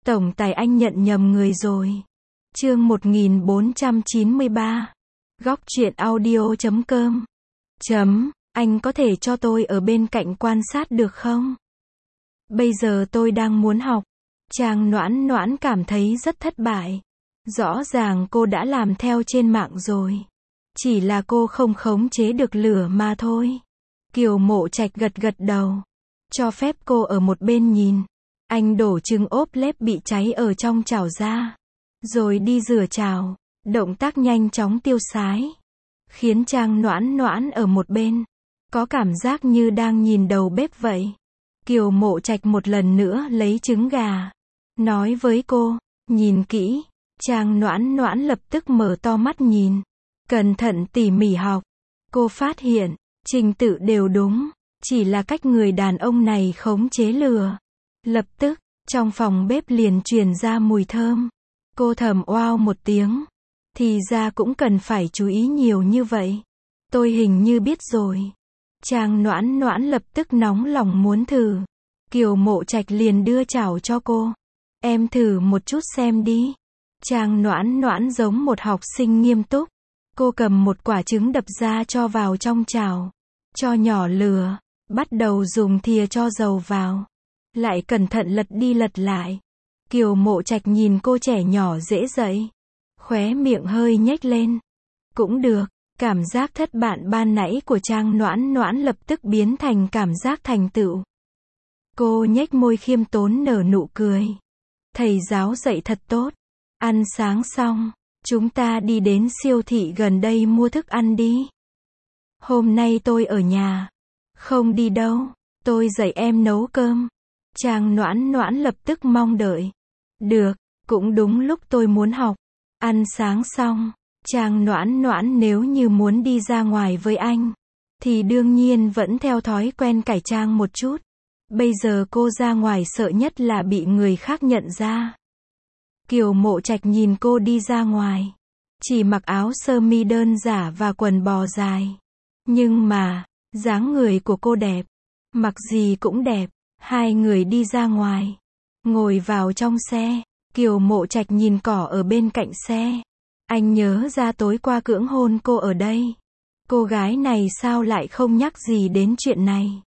Tổng tài anh nhận nhầm người rồi. Chương 1493. Góc truyện audio.com. Anh có thể cho tôi ở bên cạnh quan sát được không? Bây giờ tôi đang muốn học. Trang Noãn Noãn cảm thấy rất thất bại. Rõ ràng cô đã làm theo trên mạng rồi. Chỉ là cô không khống chế được lửa mà thôi. Kiều Mộ Trạch gật gật đầu. Cho phép cô ở một bên nhìn. Anh đổ trứng ốp lép bị cháy ở trong chảo ra. Rồi đi rửa chảo. Động tác nhanh chóng tiêu sái. Khiến Trang Noãn Noãn ở một bên. Có cảm giác như đang nhìn đầu bếp vậy. Kiều Mộ Trạch một lần nữa lấy trứng gà. Nói với cô, nhìn kỹ. Trang Noãn Noãn lập tức mở to mắt nhìn. Cẩn thận tỉ mỉ học. Cô phát hiện, trình tự đều đúng. Chỉ là cách người đàn ông này khống chế lửa. Lập tức, trong phòng bếp liền truyền ra mùi thơm. Cô thầm oao một tiếng. Thì ra cũng cần phải chú ý nhiều như vậy. Tôi hình như biết rồi. Trang Noãn Noãn lập tức nóng lòng muốn thử. Kiều Mộ Trạch liền đưa chảo cho cô. Em thử một chút xem đi. Trang Noãn Noãn giống một học sinh nghiêm túc. Cô cầm một quả trứng đập ra cho vào trong chảo. Cho nhỏ lửa. Bắt đầu dùng thìa cho dầu vào. Lại cẩn thận lật đi lật lại. Kiều Mộ Trạch nhìn cô trẻ nhỏ dễ dậy. Khóe miệng hơi nhếch lên. Cũng được. Cảm giác thất bại ban nãy của Trang Noãn Noãn lập tức biến thành cảm giác thành tựu. Cô nhếch môi khiêm tốn nở nụ cười. Thầy giáo dạy thật tốt. Ăn sáng xong, chúng ta đi đến siêu thị gần đây mua thức ăn đi. Hôm nay tôi ở nhà. Không đi đâu, tôi dạy em nấu cơm. Trang Noãn Noãn lập tức mong đợi. Được, cũng đúng lúc tôi muốn học. Ăn sáng xong, Trang Noãn Noãn nếu như muốn đi ra ngoài với anh, thì đương nhiên vẫn theo thói quen cải trang một chút. Bây giờ cô ra ngoài sợ nhất là bị người khác nhận ra. Kiều Mộ Trạch nhìn cô đi ra ngoài. Chỉ mặc áo sơ mi đơn giản và quần bò dài. Nhưng mà, dáng người của cô đẹp. Mặc gì cũng đẹp. Hai người đi ra ngoài. Ngồi vào trong xe. Kiều Mộ Trạch nhìn cỏ ở bên cạnh xe. Anh nhớ ra tối qua cưỡng hôn cô ở đây. Cô gái này sao lại không nhắc gì đến chuyện này.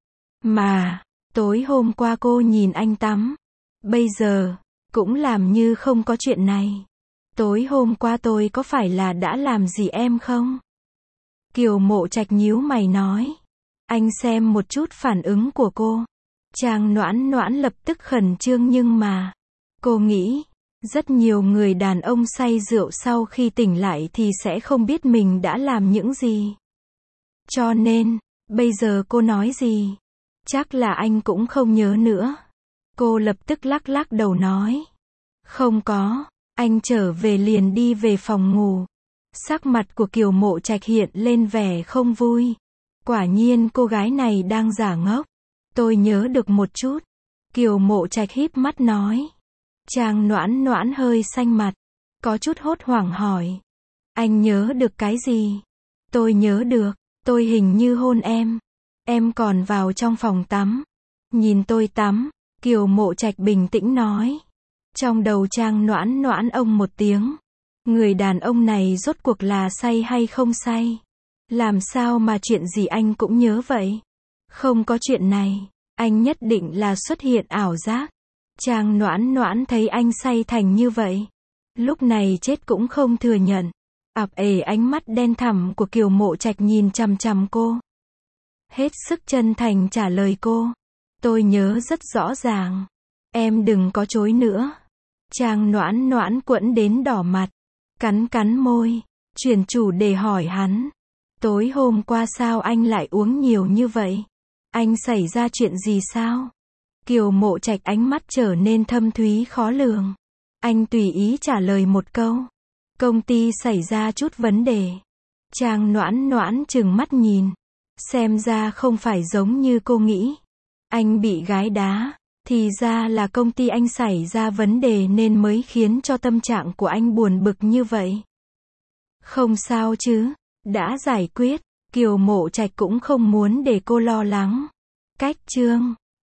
Mà, tối hôm qua cô nhìn anh tắm. Bây giờ, cũng làm như không có chuyện này. Tối hôm qua tôi có phải là đã làm gì em không? Kiều Mộ Trạch nhíu mày nói. Anh xem một chút phản ứng của cô. Trang Noãn Noãn lập tức khẩn trương nhưng mà, cô nghĩ, rất nhiều người đàn ông say rượu sau khi tỉnh lại thì sẽ không biết mình đã làm những gì. Cho nên, bây giờ cô nói gì? Chắc là anh cũng không nhớ nữa. Cô lập tức lắc lắc đầu nói. Không có, anh trở về liền đi về phòng ngủ. Sắc mặt của Kiều Mộ Trạch hiện lên vẻ không vui. Quả nhiên cô gái này đang giả ngốc. Tôi nhớ được một chút. Kiều Mộ Trạch híp mắt nói. Trang Noãn Noãn hơi xanh mặt. Có chút hốt hoảng hỏi. Anh nhớ được cái gì? Tôi nhớ được, tôi hình như hôn em. Em còn vào trong phòng tắm. Nhìn tôi tắm. Kiều Mộ Trạch bình tĩnh nói. Trong đầu Trang Noãn Noãn ông một tiếng. Người đàn ông này rốt cuộc là say hay không say? Làm sao mà chuyện gì anh cũng nhớ vậy? Không có chuyện này. Anh nhất định là xuất hiện ảo giác. Trang Noãn Noãn thấy anh say thành như vậy. Lúc này chết cũng không thừa nhận. Ặp ề ánh mắt đen thẳm của Kiều Mộ Trạch nhìn chằm chằm cô. Hết sức chân thành trả lời cô. Tôi nhớ rất rõ ràng. Em đừng có chối nữa. Trang Noãn Noãn quẫn đến đỏ mặt. Cắn cắn môi. Chuyển chủ đề hỏi hắn. Tối hôm qua sao anh lại uống nhiều như vậy? Anh xảy ra chuyện gì sao? Kiều Mộ Trạch ánh mắt trở nên thâm thúy khó lường. Anh tùy ý trả lời một câu. Công ty xảy ra chút vấn đề. Trang Noãn Noãn trừng mắt nhìn. Xem ra không phải giống như cô nghĩ. Anh bị gái đá. Thì ra là công ty anh xảy ra vấn đề nên mới khiến cho tâm trạng của anh buồn bực như vậy. Không sao chứ. Đã giải quyết. Kiều Mộ Trạch cũng không muốn để cô lo lắng. Cách chương